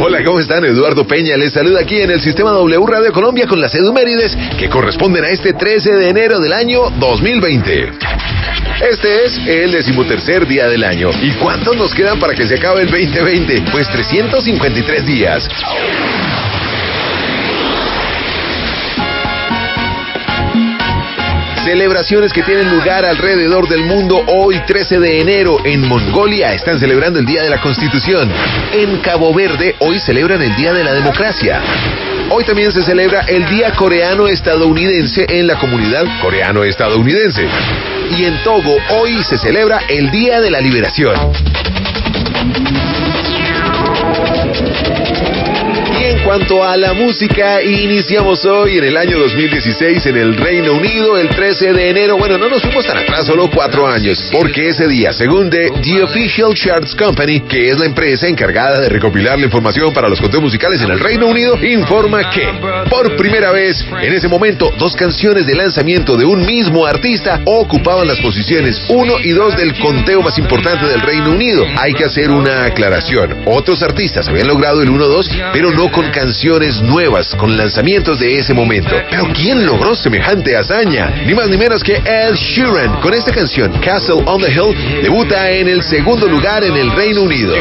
Hola, ¿cómo están? Eduardo Peña les saluda aquí en el Sistema W Radio Colombia con las efemérides que corresponden a este 13 de enero del año 2020. Este es el 13º día del año. ¿Y cuántos nos quedan para que se acabe el 2020? Pues 353 días. Celebraciones que tienen lugar alrededor del mundo hoy 13 de enero. En Mongolia están celebrando el Día de la Constitución. En Cabo Verde hoy celebran el Día de la Democracia. Hoy también se celebra el Día Coreano-Estadounidense en la comunidad coreano-estadounidense. Y en Togo hoy se celebra el Día de la Liberación. En cuanto a la música, iniciamos hoy en el año 2016 en el Reino Unido, el 13 de enero. Bueno, no nos fuimos tan atrás, solo 4 años, porque ese día, según The Official Charts Company, que es la empresa encargada de recopilar la información para los conteos musicales en el Reino Unido, informa que, por primera vez, en ese momento, 2 canciones de lanzamiento de un mismo artista ocupaban las posiciones 1 y 2 del conteo más importante del Reino Unido. Hay que hacer una aclaración. Otros artistas habían logrado el 1-2, pero no con canciones nuevas, con lanzamientos de ese momento. Pero ¿quién logró semejante hazaña? Ni más ni menos que Ed Sheeran. Con esta canción, Castle on the Hill, debuta en el 2º lugar en el Reino Unido.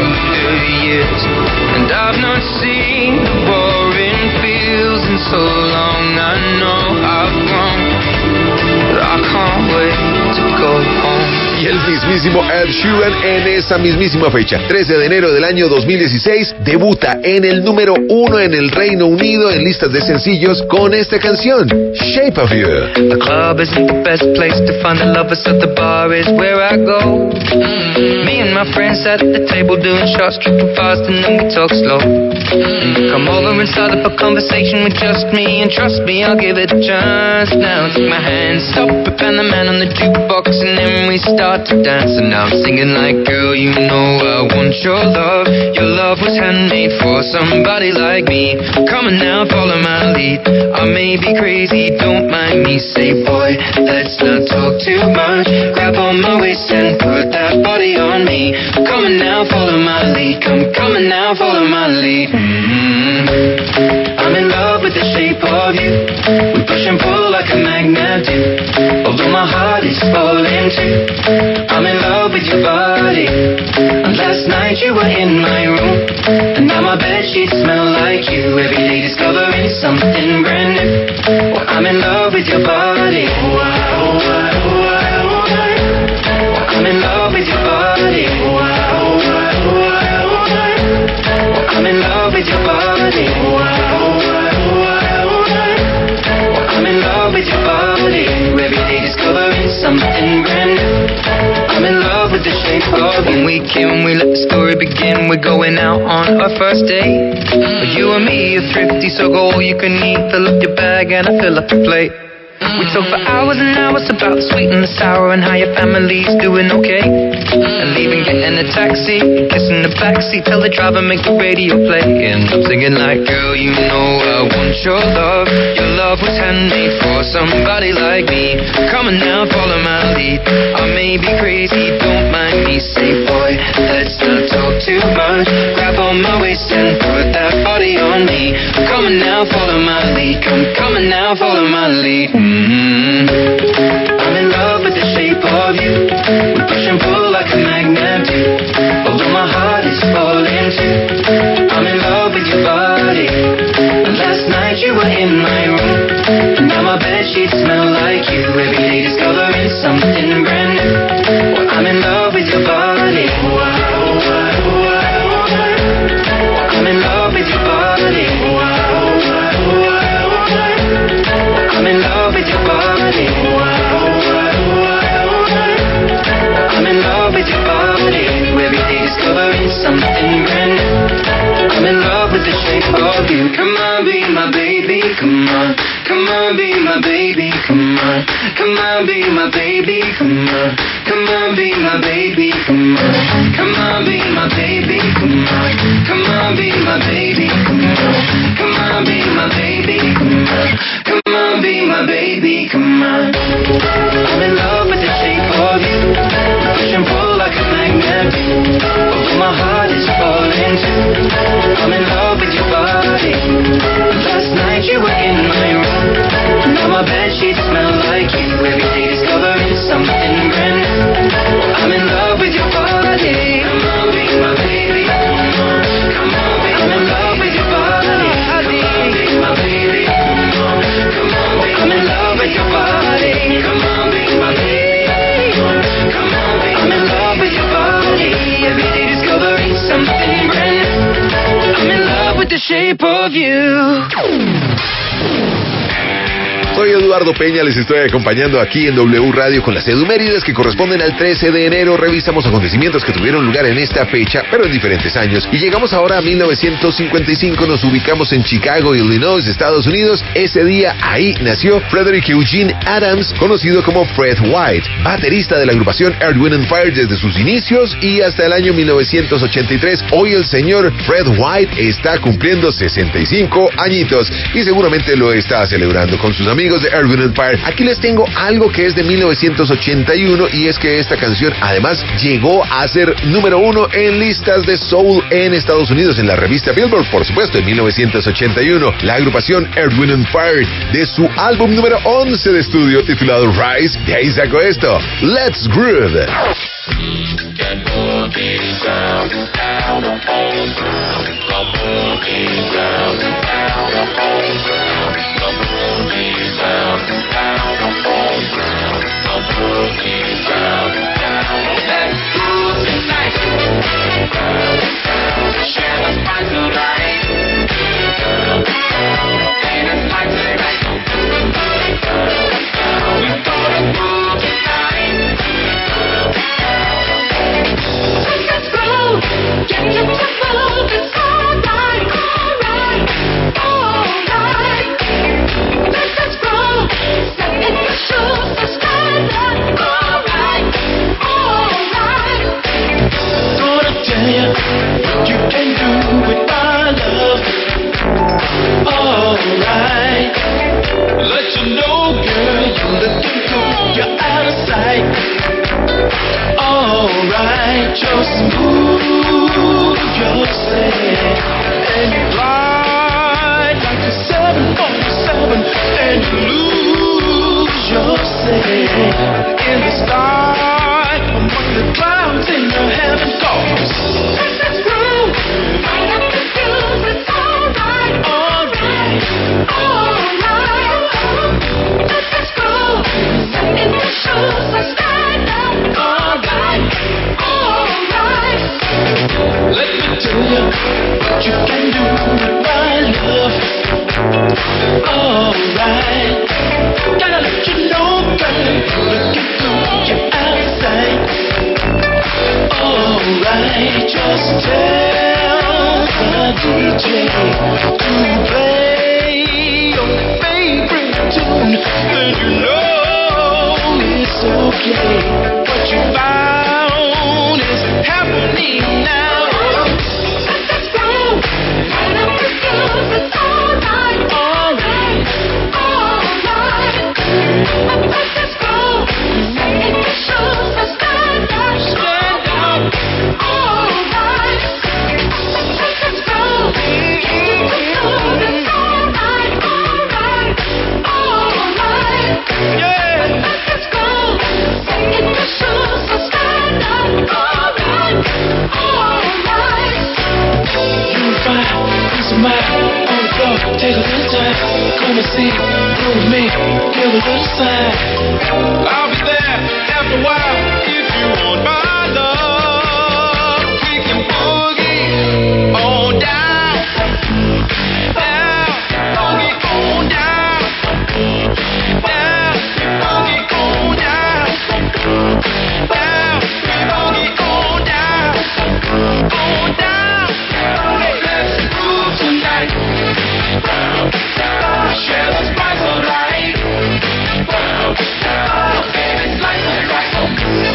Y el mismísimo Ed Sheeran en esa mismísima fecha, 13 de enero del año 2016, debuta en el número 1 en el Reino Unido en listas de sencillos con esta canción, Shape of You. The club isn't the best place to find the lovers, so the bar is where I go. Me and my friends at the table doing shots, tripping fast and then we talk slow. And you come over and start up a conversation with just me, and trust me, I'll give it a chance. Now take my hand, stop it, and the man on the jukebox, and then we start to dance. And now I'm singing like, girl, you know I want your love. Your love was handmade for somebody like me. Come on now, follow my lead. I may be crazy, don't mind me. Say, boy, let's not talk too much. Grab on my waist and put that body on me. Come on now, follow my lead. Come on now, follow my lead. I'm in love with the shape of you. We push and pull like a magnet do. Although my heart is falling too. I'm in love with your body. And last night you were in my room, and now my bedsheets smell like you. Every day discovering something brand new. Well, I'm in love with your body. I'm in love with your body. I'm in love with your body. I'm in love with your body. Every day discovering something brand new. I'm in love with the shape of you. When we came, we let the story begin. We're going out on our first date. But you and me are thrifty, so go all you can eat. Fill up your bag and I fill up your plate. We talk for hours and hours about the sweet and the sour and how your family's doing okay. And leaving, getting a taxi, kissing the backseat, tell the driver make the radio play. And I'm singing like, girl, you know I want your love. Your love was handmade for somebody like me. Come on now, follow my lead. I may be crazy, don't mind me. Say, boy, let's not talk too much. Grab on my waist and put that body on me. Come on now, follow my lead. Come on now, follow my lead. I'm in love with the shape of you. We push and pull like a magnet do. Although my heart is falling too. I'm in love with your body. And last night you were in my room, and now my bedsheets smell like you. Every day discovering something brand new. Well, I'm in love with your body. I'm in love with your body. I'm in love with your body. I'm in love with your body. Every day discovering something brand new. I'm in love with the shape of you. Come on, be my baby, come on. Come on, be my baby, come on. Come on, be my baby, come on. Come on, be my baby, come on. Come on, be my baby, come on. Come on, be my baby, come on. Come on, be my baby, come on. Come on, be my baby, come on. I'm in love with the shape of you. Push and pull like a magnet. Although my heart is falling too. I'm in love the shape of you. Soy Eduardo Peña, les estoy acompañando aquí en W Radio con las edumérides que corresponden al 13 de enero. Revisamos acontecimientos que tuvieron lugar en esta fecha, pero en diferentes años. Y llegamos ahora a 1955, nos ubicamos en Chicago, Illinois, Estados Unidos. Ese día ahí nació Frederick Eugene Adams, conocido como Fred White, baterista de la agrupación Earth, Wind & Fire desde sus inicios y hasta el año 1983. Hoy el señor Fred White está cumpliendo 65 añitos y seguramente lo está celebrando con sus amigos de Earth, Wind & Fire. Aquí les tengo algo que es de 1981 y es que esta canción además llegó a ser número 1 en listas de soul en Estados Unidos en la revista Billboard, por supuesto, en 1981. La agrupación Earth, Wind & Fire de su álbum número 11 de estudio titulado Rise, de ahí sacó esto, Let's Groove. Just move yourself and fly like a 747 and lose yourself in the sky among the clouds in your heaven cause let's groove right up the hills, it's alright, alright, alright. Let's go, step in the shoes, let's stand up, alright. Let me tell you what you can do with my love. Alright, gotta let you know, girl, looking through your eyesight. Alright, just tell the DJ to play your favorite tune, and you know it's okay. What you found is happening now. Take a little time, come and see, go with me, give a little sign. I'll be there after a while if you want my love. We can boogie on down, down, boogie on down, down, boogie on down, down, boogie on down, let's groove tonight. Share the spice of life. Baby, slice of life.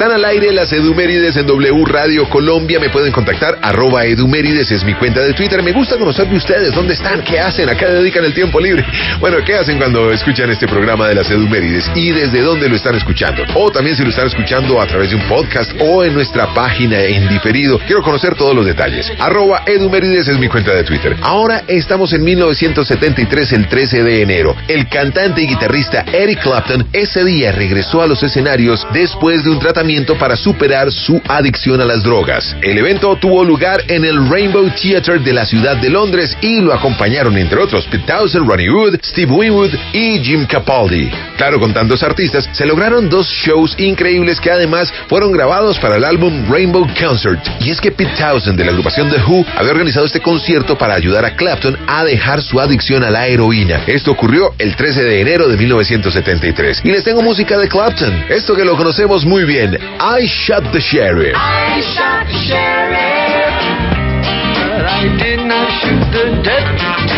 Están al aire las Edumérides en W Radio Colombia. Me pueden contactar, @Edumérides es mi cuenta de Twitter. Me gusta conocer de ustedes. ¿Dónde están? ¿Qué hacen? ¿A qué dedican el tiempo libre? Bueno, ¿qué hacen cuando escuchan este programa de las Edumérides? ¿Y desde dónde lo están escuchando? O también si lo están escuchando a través de un podcast o en nuestra página en diferido. Quiero conocer todos los detalles. @Edumérides es mi cuenta de Twitter. Ahora estamos en 1973, el 13 de enero. El cantante y guitarrista Eric Clapton ese día regresó a los escenarios después de un tratamiento para superar su adicción a las drogas. El evento tuvo lugar en el Rainbow Theatre de la ciudad de Londres y lo acompañaron, entre otros, Pete Townshend, Ronnie Wood, Steve Winwood y Jim Capaldi. Claro, con tantos artistas, se lograron dos shows increíbles que además fueron grabados para el álbum Rainbow Concert. Y es que Pete Townshend, de la agrupación The Who, había organizado este concierto para ayudar a Clapton a dejar su adicción a la heroína. Esto ocurrió el 13 de enero de 1973. Y les tengo música de Clapton, esto que lo conocemos muy bien, I Shot the Sheriff. I shot the sheriff, but I did not shoot the deputy.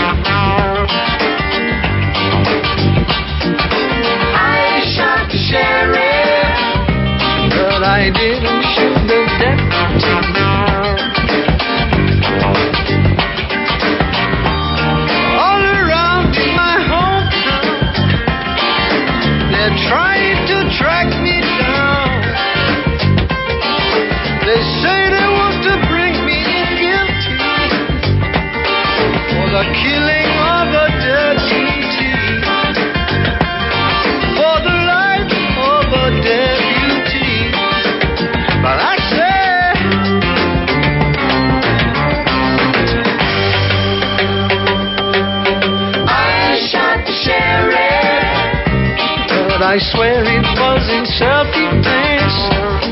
I shot the sheriff, but I didn't shoot the deputy. All around my hometown, they're trying to track me down. They say they want to bring me in guilty for the killing of a deputy, for the life of a deputy. But I say, I shot the sheriff, but I swear it was in self-defense.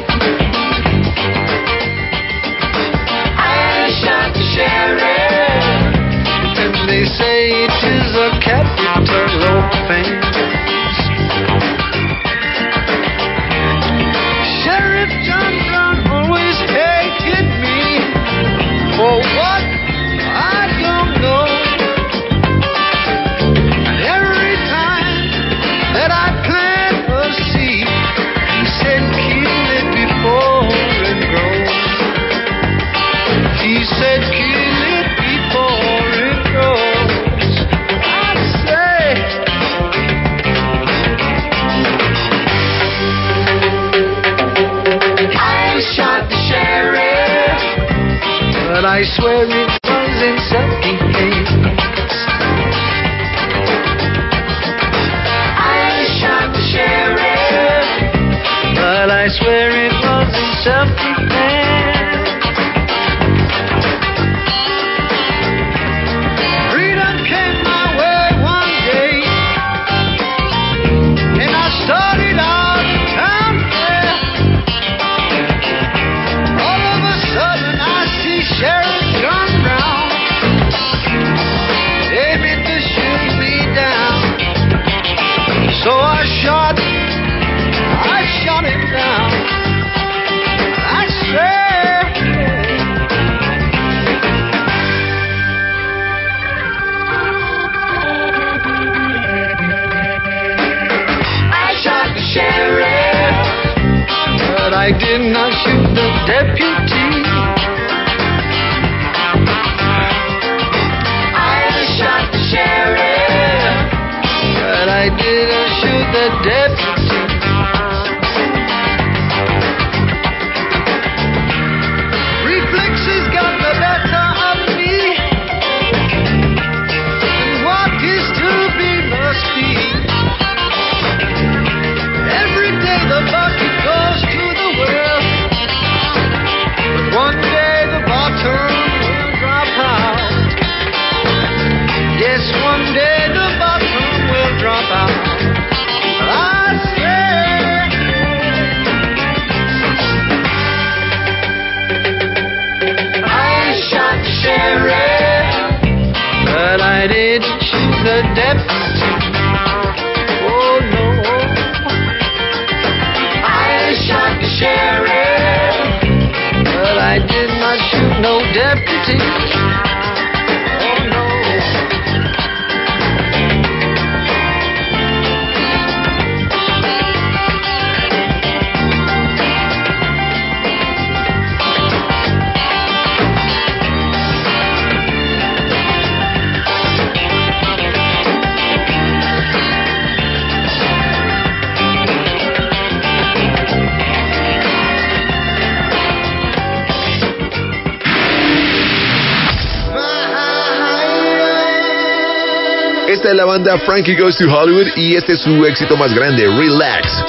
They say it is a capital offense. Sheriff John Brown always hated me. For what? I don't know. And every time that I plant a seed, he said kill it before it grows. He said kill it before it grows. I say, I shot the sheriff, but I swear it was in self-defense. I shot the sheriff, but I swear it was in self-defense. Freedom came my way one day, and I started out in town fair. All of a sudden I see Sheriff John Brown aiming to shoot me down. So I shot him down. I swear, I shot the sheriff, but I did not shoot the deputy. I shot the sheriff, but I didn't shoot the deputy. Reflexes got the better of me, and what is to be must be. Every day the bucket goes to the well, but one day the bottom will drop out. Yes, one day the bottom will drop out. I say, I shot the sheriff, but I didn't shoot the deputy. Oh no, I shot the sheriff, but I did not shoot no deputy. Oh no. Esta es la banda Frankie Goes to Hollywood y este es su éxito más grande, Relax.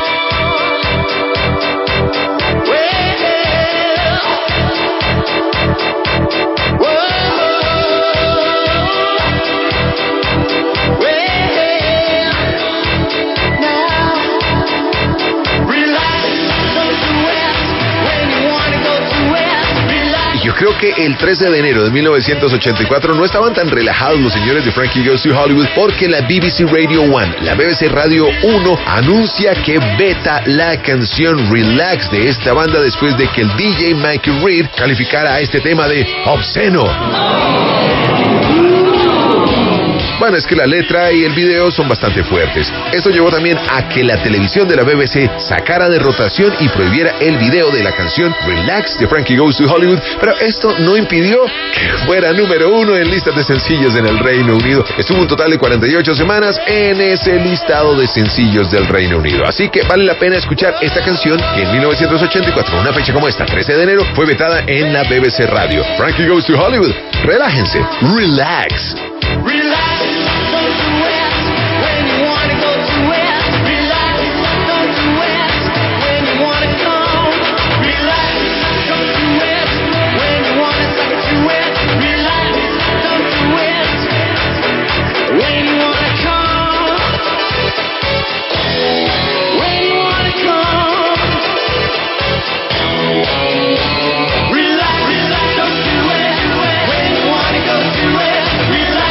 Yo creo que el 13 de enero de 1984 no estaban tan relajados los señores de Frankie Goes to Hollywood porque la BBC Radio 1, la BBC Radio 1, anuncia que veta la canción Relax de esta banda después de que el DJ Michael Reed calificara a este tema de obsceno. Bueno, es que la letra y el video son bastante fuertes. Esto llevó también a que la televisión de la BBC sacara de rotación y prohibiera el video de la canción Relax de Frankie Goes to Hollywood, pero esto no impidió que fuera número 1 en listas de sencillos en el Reino Unido. Estuvo un total de 48 semanas en ese listado de sencillos del Reino Unido. Así que vale la pena escuchar esta canción que en 1984, una fecha como esta, 13 de enero, fue vetada en la BBC Radio. Frankie Goes to Hollywood. Relájense. Relax. Relax, don't do it when you wanna go to it. Relax, don't do it when you wanna come. Relax, don't do it when you wanna suck to it. Relax, don't do it when you wanna come. When you wanna come. Relax, don't do it when you wanna go to it. Relax.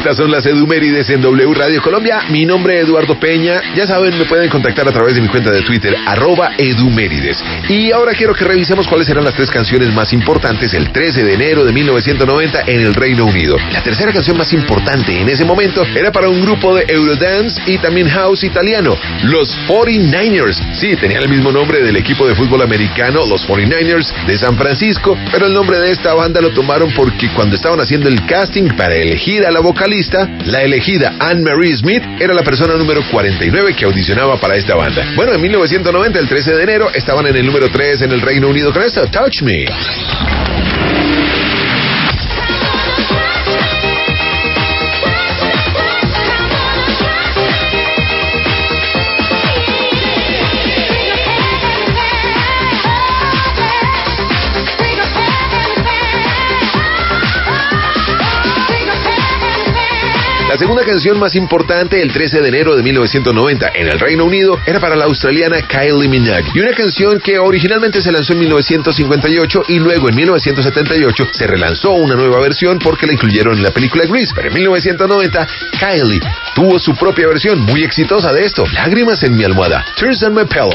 Estas son las Edumérides en W Radio Colombia. Mi nombre es Eduardo Peña. Ya saben, me pueden contactar a través de mi cuenta de Twitter, @Edumérides. Y ahora quiero que revisemos cuáles eran las 3 canciones más importantes el 13 de enero de 1990 en el Reino Unido. La tercera canción más importante en ese momento era para un grupo de Eurodance y también house italiano, los 49ers. Sí, tenía el mismo nombre del equipo de fútbol americano, los 49ers de San Francisco, pero el nombre de esta banda lo tomaron porque cuando estaban haciendo el casting para elegir a la vocalista, la elegida Anne-Marie Smith era la persona número 49 que audicionaba para esta banda. Bueno, en 1990, el 13 de enero, estaban en el número 3 en el Reino Unido con esto, Touch Me. La segunda canción más importante el 13 de enero de 1990 en el Reino Unido era para la australiana Kylie Minogue, y una canción que originalmente se lanzó en 1958 y luego en 1978 se relanzó una nueva versión porque la incluyeron en la película Grease, pero en 1990 Kylie tuvo su propia versión muy exitosa de esto, Lágrimas en mi almohada, Tears on my pillow.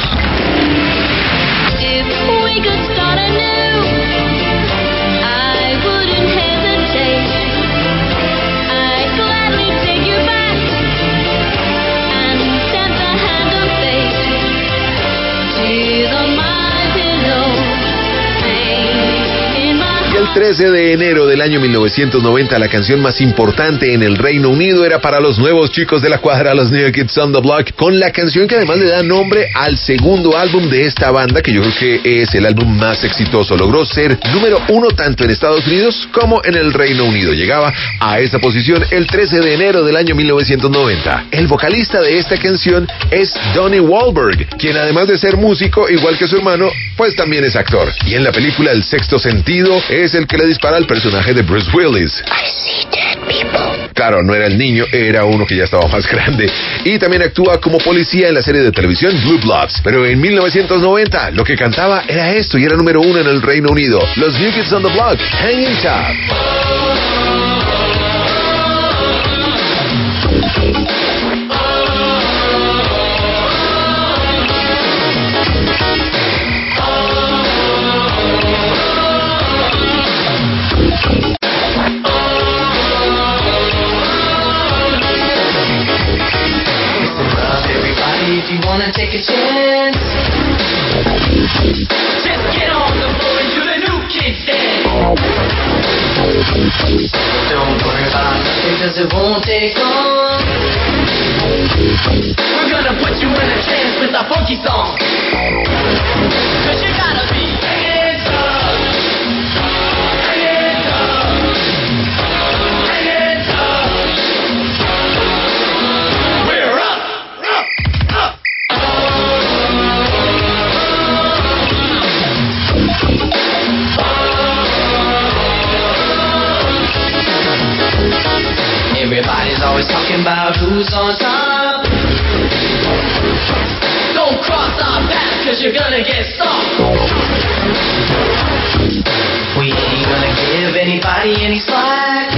El 13 de enero del año 1990, la canción más importante en el Reino Unido era para los nuevos chicos de la cuadra, los New Kids on the Block, con la canción que además le da nombre al segundo álbum de esta banda, que yo creo que es el álbum más exitoso. Logró ser número 1 tanto en Estados Unidos como en el Reino Unido. Llegaba a esa posición el 13 de enero del año 1990. El vocalista de esta canción es Donnie Wahlberg, quien además de ser músico, igual que su hermano, pues también es actor. Y en la película El Sexto Sentido es el que le dispara al personaje de Bruce Willis. I see dead people. Claro, no era el niño, era uno que ya estaba más grande. Y también actúa como policía en la serie de televisión Blue Bloods. Pero en 1990 lo que cantaba era esto y era número 1 en el Reino Unido. Los New Kids on the Block, Hanging Top. If you wanna take a chance, just get on the floor and do the New Kids dance. Don't worry about nothing, cause it won't take long. We're gonna put you in a trance with a funky song. Cause you gotta be hanging tough, hanging tough, hanging tough. We're up. Everybody's always talking about who's on top. Don't cross our path cause you're gonna get soft. We ain't gonna give anybody any slack.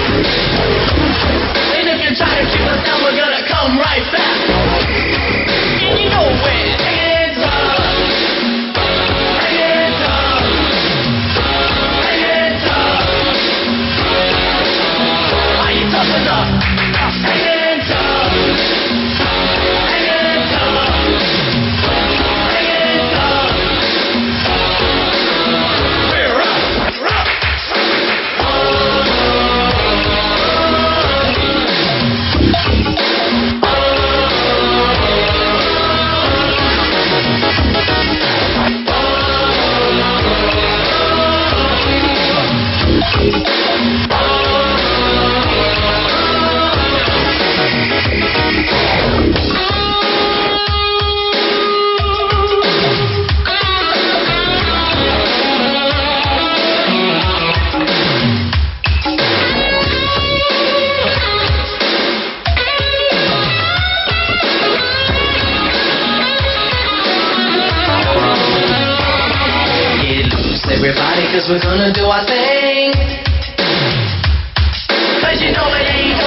And if you try to keep us down, we're gonna come right back. And you know when hanging tough, hanging tough, hanging tough. Are you tough enough? Hanging tough, hanging tough, hanging tough. We're up. Everybody, cause we're gonna do our thing. Cause you know it ain't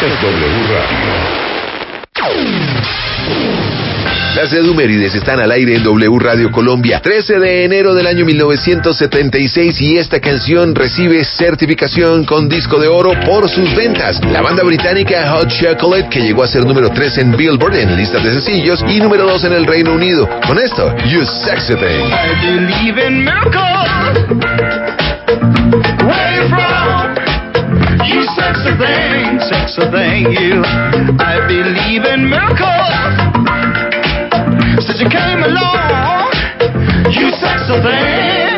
Escuchas W Radio. Las edumérides están al aire en W Radio Colombia. 13 de enero del año 1976 y esta canción recibe certificación con disco de oro por sus ventas. La banda británica Hot Chocolate, que llegó a ser número 3 en Billboard en listas de sencillos y número 2 en el Reino Unido. Con esto, You Sexy Thing. I believe in miracles. Where you from? You sexy thing, you. I believe in miracles. Since you came along, you sexy thing.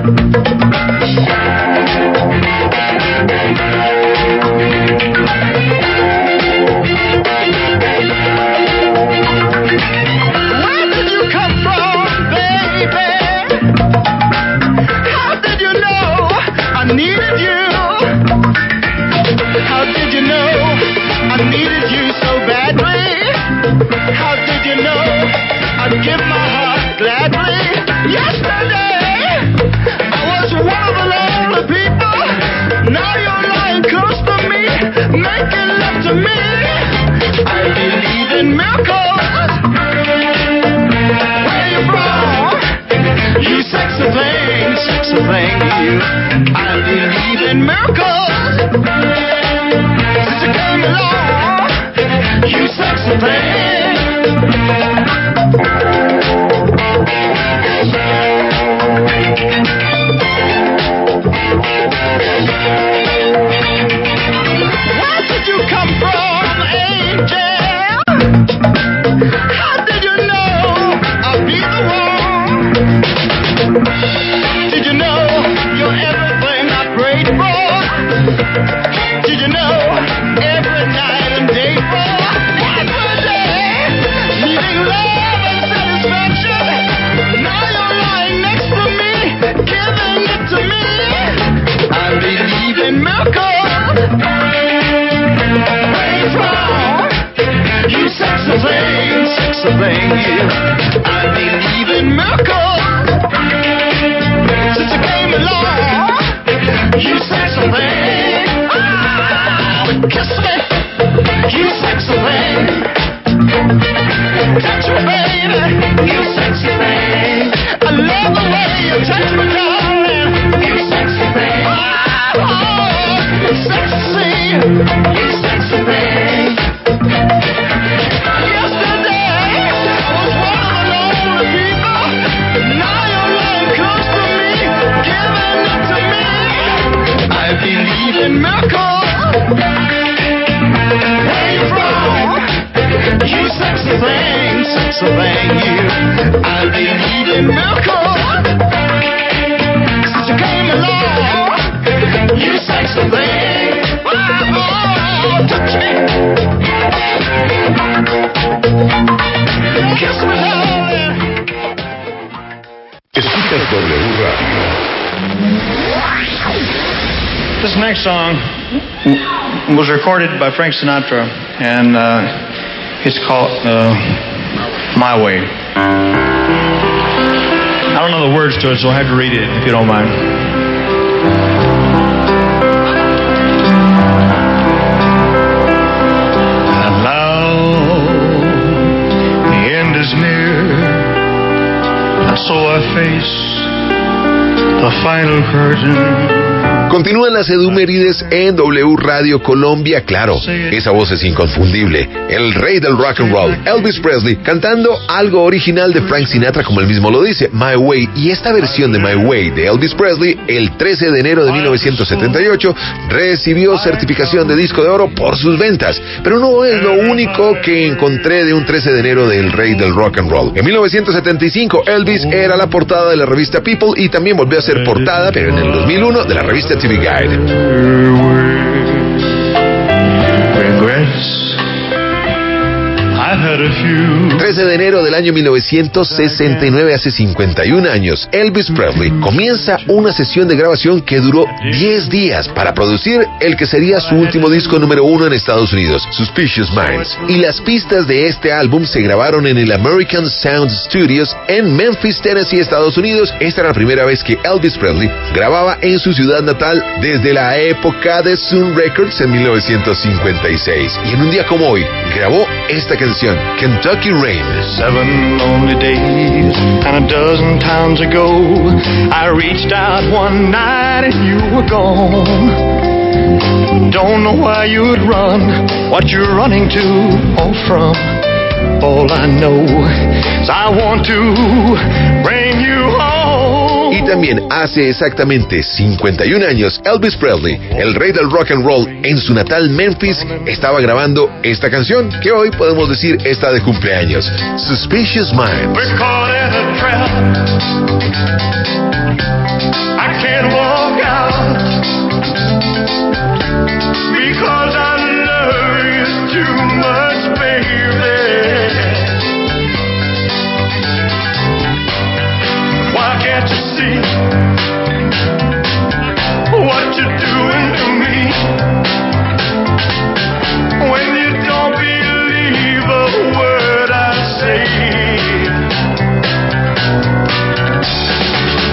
Where did you come from, baby? How did you know I needed you? How did you know I needed you so badly? How did you know I'd give my heart gladly? Yesterday, I was one of the lonely people. Now you're lying close to me, making love to me. I believe in miracles. Where you from? You sexy thing, you. I believe in miracles. Since you came along, you sexy thing. Where did you come from, angel? How did you know I'd be the one? Did you know you're everything I prayed for? Did you know every night and day for? Every day, needing love and satisfaction. Now you're lying next to me, giving it to me. I believe in miracles. Where you from? You sexy thing, you. I believe in miracles. Since you came along, you sexy thing. Oh, kiss me, you sexy thing. Touch me, baby, you sexy thing. I love the way you touch me, darling, you sexy thing. Oh, sexy, you sexy thing. Yesterday, I was one of the lonely people. Now you're lying close to me, giving it to me. I believe in miracles. Where you from? You sexy thing, you. I believe in miracles. Since you came along, you sexy thing. Oh, touch me. Kiss me, darling. Escuchas W Radio. This next song was recorded by Frank Sinatra, and it's called My Way. I don't know the words to it, so I have to read it if you don't mind. And now the end is near, and so I face the final curtain. Continúan las edumérides en W Radio Colombia. Claro, esa voz es inconfundible. El rey del rock and roll, Elvis Presley, cantando algo original de Frank Sinatra, como él mismo lo dice, My Way. Y esta versión de My Way de Elvis Presley, el 13 de enero de 1978, recibió certificación de disco de oro por sus ventas. Pero no es lo único que encontré de un 13 de enero del rey del rock and roll. En 1975, Elvis era la portada de la revista People y también volvió a ser portada, pero en el 2001, de la revista TV Guide. Regrets I've had a few. 13 de enero del año 1969, hace 51 años, Elvis Presley comienza una sesión de grabación que duró 10 días para producir el que sería su último disco número 1 en Estados Unidos, Suspicious Minds. Y las pistas de este álbum se grabaron en el American Sound Studios en Memphis, Tennessee, Estados Unidos. Esta era la primera vez que Elvis Presley grababa en su ciudad natal desde la época de Sun Records en 1956. Y en un día como hoy, grabó esta canción, Kentucky Rain. 7 lonely days and a dozen times ago, I reached out one night and you were gone. Don't know why you'd run, what you're running to or from. All I know is I want to bring you home. Y también hace exactamente 51 años, Elvis Presley, el rey del rock and roll, en su natal Memphis, estaba grabando esta canción, que hoy podemos decir está de cumpleaños, Suspicious Minds. We're caught in a trap. I can't walk out because I love you too much, baby. Why can't you see what you're doing to me? When you don't believe a word I say.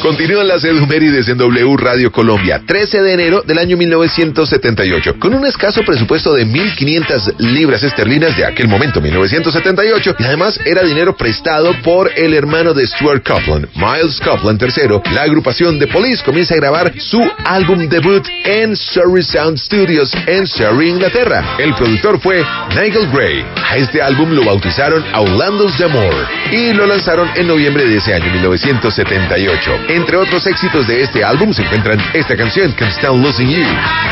Continúan las efemérides en W Radio Colombia, 13 de enero del año 1978. Con un escaso presupuesto de 1.500 libras esterlinas de aquel momento, 1978, y además era dinero prestado por el hermano de Stuart Copeland, Miles Copeland III, la agrupación The Police comienza a grabar su álbum debut en Surrey Sound Studios en Surrey, Inglaterra. El productor fue Nigel Gray. A este álbum lo bautizaron Outlandos d'Amour y lo lanzaron en noviembre de ese año, 1978. Entre otros éxitos de este álbum se encuentran esta canción, Can't Stand Losing You.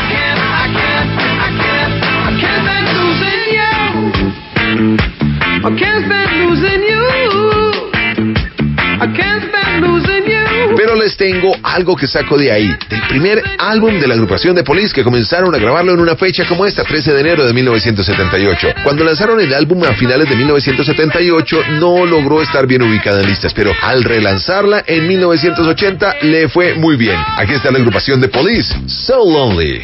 Pero les tengo algo que saco de ahí, del primer álbum de la agrupación de Police que comenzaron a grabarlo en una fecha como esta, 13 de enero de 1978. Cuando lanzaron el álbum a finales de 1978 no logró estar bien ubicada en listas, pero al relanzarla en 1980 le fue muy bien. Aquí está la agrupación de Police, So Lonely.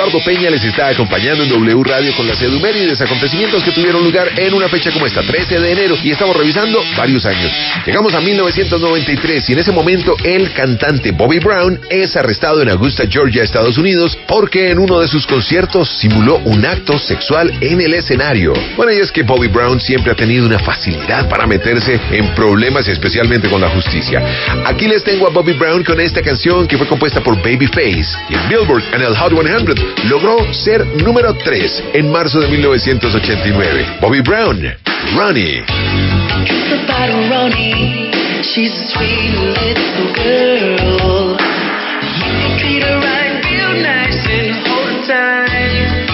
Eduardo Peña les está acompañando en W Radio con las Edumérides, acontecimientos que tuvieron lugar en una fecha como esta, 13 de enero, y estamos revisando varios años. Llegamos a 1993 y en ese momento el cantante Bobby Brown es arrestado en Augusta, Georgia, Estados Unidos, porque en uno de sus conciertos simuló un acto sexual en el escenario. Bueno, y es que Bobby Brown siempre ha tenido una facilidad para meterse en problemas, especialmente con la justicia. Aquí les tengo a Bobby Brown con esta canción que fue compuesta por Babyface y en Billboard en el Hot 100 logró ser número 3 en marzo de 1989. Bobby Brown, Ronnie. She's a sweet little girl. You can treat her right, real nice and hold her tight.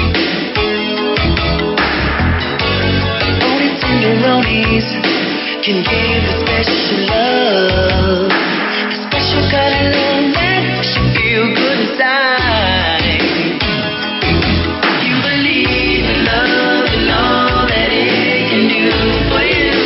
Only tenderonis can give a special love, a special kind of love that makes you feel good inside. You believe in love and all that it can do for you.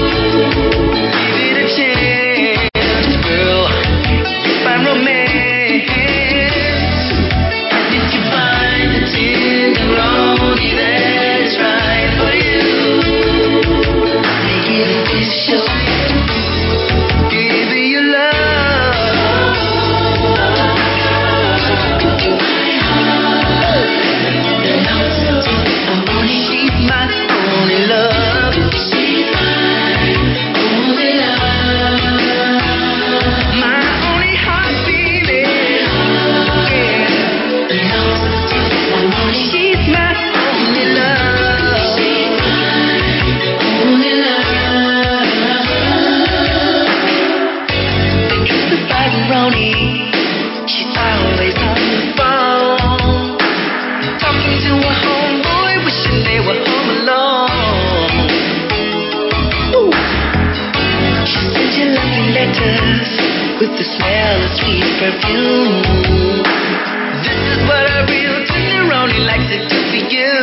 With the smell of sweet perfume. This is what a real tenderoni likes to do for you.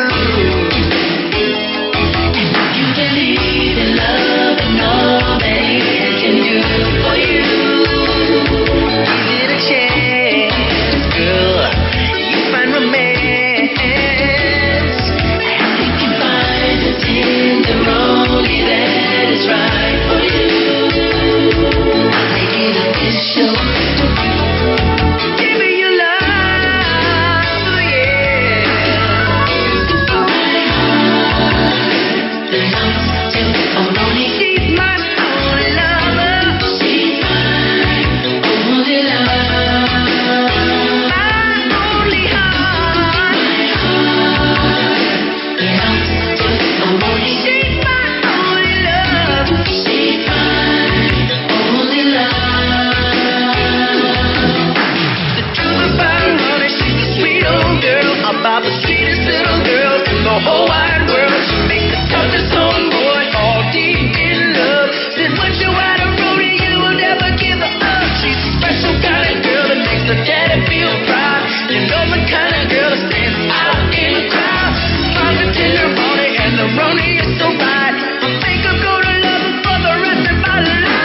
And if you believe in love and all that it can do for you, give it a chance, girl. You find romance, and if you find a tenderoni that is right for you, show. Give me your love, yeah. My heart belongs to Only. She's my only lover. She's my only love. My only heart. My heart belongs to Only. She's my only love. She's my only love. About the sweetest little girl in the whole wide world. She makes the toughest homeboy all deep in love. Said once you're out of Rhody, you will never give her up. She's a special kind of girl that makes her daddy feel proud. You know the kind of girl that stands out in the crowd. Find the tenderoni and the Roni is so right. I think I'm gonna love her for the rest of my life.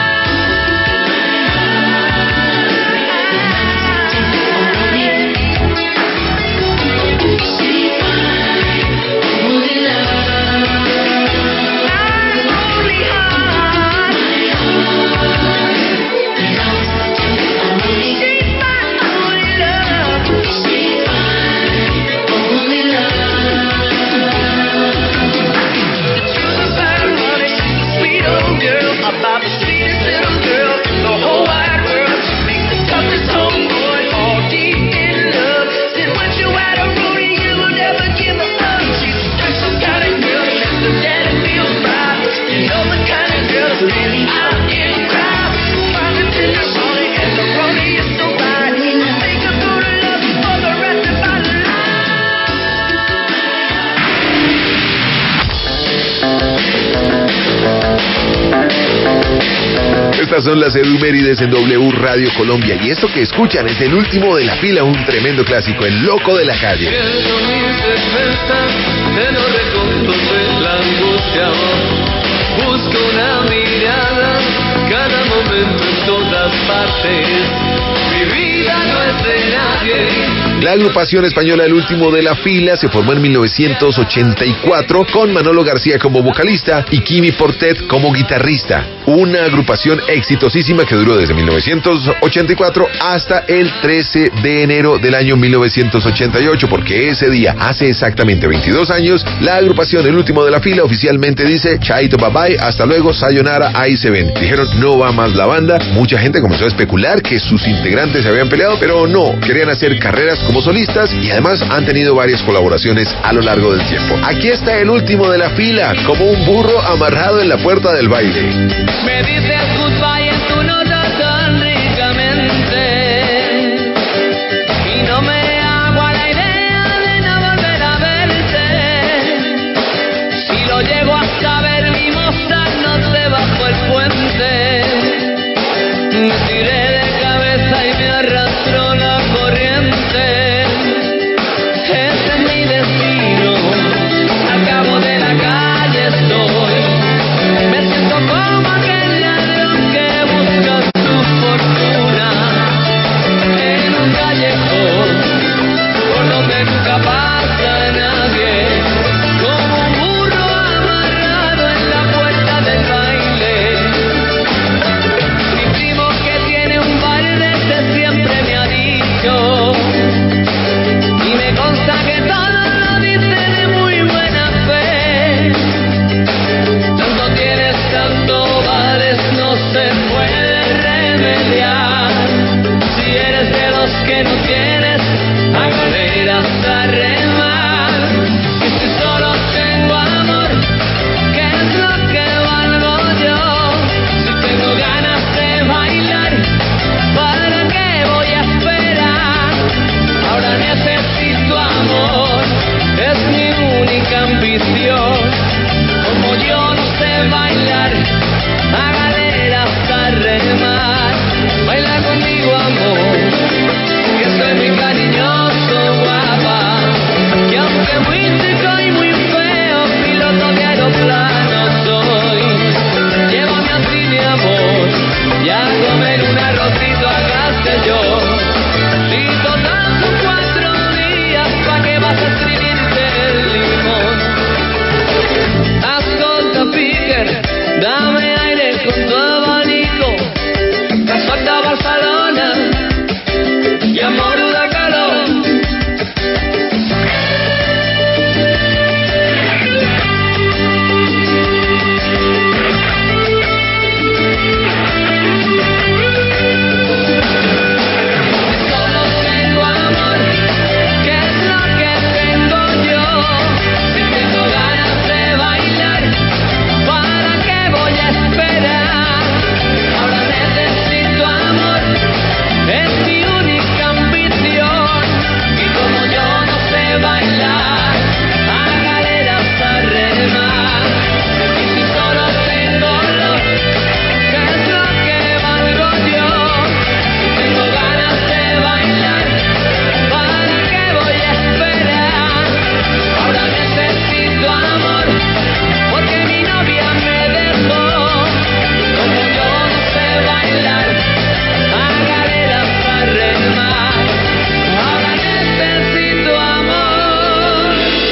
About the sweetest little girl in the whole wide world. She makes the toughest homeboy all deep in love. Said once you're out of Rhody, you will never give her up. She's a special kind of girl that makes her daddy feel proud. You know the kind of girl that's standing out in the crowd. Find the tenderoni and the Rhody is so right. I think I'm gonna love you for the rest of my life. Estas son las Edumérides en W Radio Colombia y esto que escuchan es el último de la fila, un tremendo clásico, El Loco de la Calle. Pierdo mis defensas en los recontos de la angustia. Busco una mirada cada momento en todas partes. Mi vida no es de nadie. La agrupación española El Último de la Fila se formó en 1984 con Manolo García como vocalista y Quimi Portet como guitarrista. Una agrupación exitosísima que duró desde 1984 hasta el 13 de enero del año 1988, porque ese día, hace exactamente 22 años, la agrupación El Último de la Fila oficialmente dice chaito bye bye, hasta luego, sayonara, ahí se ven. Dijeron no va más la banda. Mucha gente comenzó a especular que sus integrantes se habían peleado, pero no, querían hacer carreras como solistas y además han tenido varias colaboraciones a lo largo del tiempo. Aquí está El Último de la Fila, como un burro amarrado en la puerta del baile. Me dices goodbye en tu nota tan ricamente y no me hago a la idea de no volver a verte. Si lo llego a saber, mi moza no te bajo el puente. Me tiré de cabeza y me arrastró la corriente. Ese es mi destino, al cabo de la calle estoy. Me siento como aquel ladrón que busca su fortuna en un callejón por donde nunca pasa nadie, como un burro amarrado en la puerta del baile. Mi primo que tiene un bar de ese siempre me ha dicho, y me consta que todos lo dicen de muy buena fe. Tanto tienes, tanto vales, no se puede remediar. Si eres de los que no tienes, a galeras a remar. Y si solo tengo amor, ¿qué es lo que valgo yo? Si tengo ganas de bailar, ¿para qué voy a esperar? Ahora necesito amor, es mi única ambición. Como yo no sé bailar, a galeras a remar. Baila conmigo, amor, que soy muy cariñoso, guapa. Que aunque muy chico y muy feo, piloto de aeroplano soy. Llévame así, mi amor, y a comer un arrocito a Castellón. Si total son 4 días, ¿pa' qué vas a escribirte el limón? Ascolta, Piquer, dame aire con tu abanico. Casualta Barcelona y amor da calor. Solo tengo amor, ¿qué es lo que tengo yo? Si tengo ganas de bailar, ¿para qué voy a esperar? Ahora necesito amor, es mi única ambición. Y como yo no sé bailar, a galeras a remar. Y si solo tengo love, ¿qué es lo que valgo yo? Si tengo ganas de bailar, ¿para qué voy a esperar? Ahora necesito amor, porque mi novia me dejó. Como yo no sé bailar, a galeras a remar. Ahora necesito amor.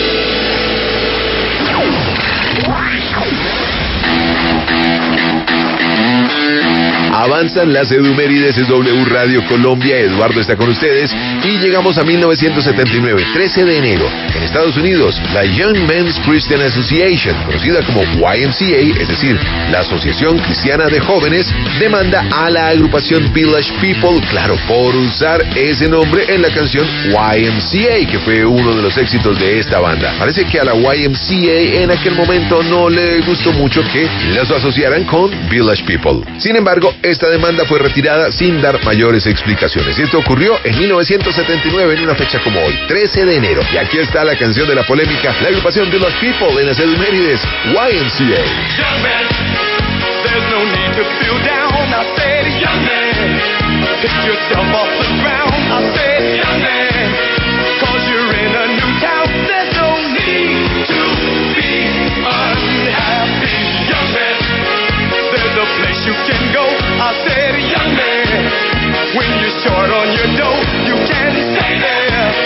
Avanzan las Edumérides, es W Radio Colombia, Eduardo está con ustedes y llegamos a 1979, 13 de enero. En Estados Unidos, la Young Men's Christian Association, conocida como YMCA, es decir, la Asociación Cristiana de Jóvenes, demanda a la agrupación Village People, claro, por usar ese nombre en la canción YMCA, que fue uno de los éxitos de esta banda. Parece que a la YMCA en aquel momento no le gustó mucho que los asociaran con Village People. Sin embargo, esta demanda fue retirada sin dar mayores explicaciones. Esto ocurrió en 1979, en una fecha como hoy, 13 de enero. Y aquí está la canción de la polémica, la agrupación Village People en las Edumérides, YMCA. Young man, there's no need to feel down. I said, young man, pick yourself off the ground. I said, young man, 'cause you're in a new town. There's no need to be unhappy. Young man, there's a place you can go. I said, young man, when you're short on your dough, you can stay there.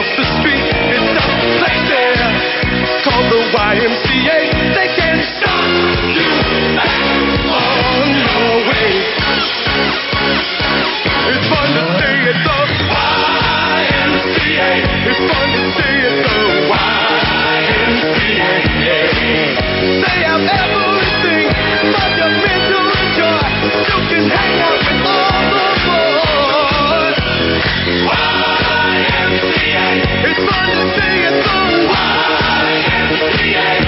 the street. It's a place there called the YMCA. They can stop you on your way. It's fun to stay at the YMCA. It's fun to stay at the YMCA. They have everything for your mental joy. You can hang out with all the boys. YMCA. It's fun to stay at the YMCA.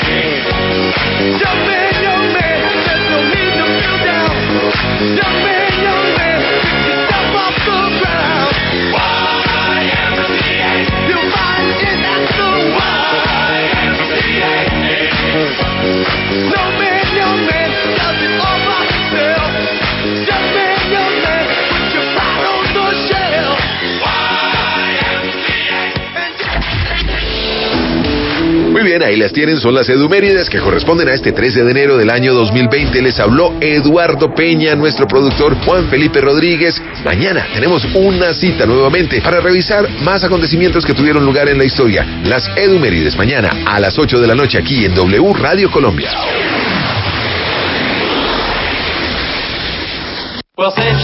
Young man, there's no need to feel down. Young man, pick yourself off the ground. YMCA. You'll find it at the YMCA. No man, young man, does it all by himself. Young man, put your pride on the shelf. Muy bien, ahí las tienen, son las edumérides que corresponden a este 13 de enero del año 2020. Les habló Eduardo Peña, nuestro productor Juan Felipe Rodríguez. Mañana tenemos una cita nuevamente para revisar más acontecimientos que tuvieron lugar en la historia. Las edumérides mañana a las 8 de la noche aquí en W Radio Colombia. Well, since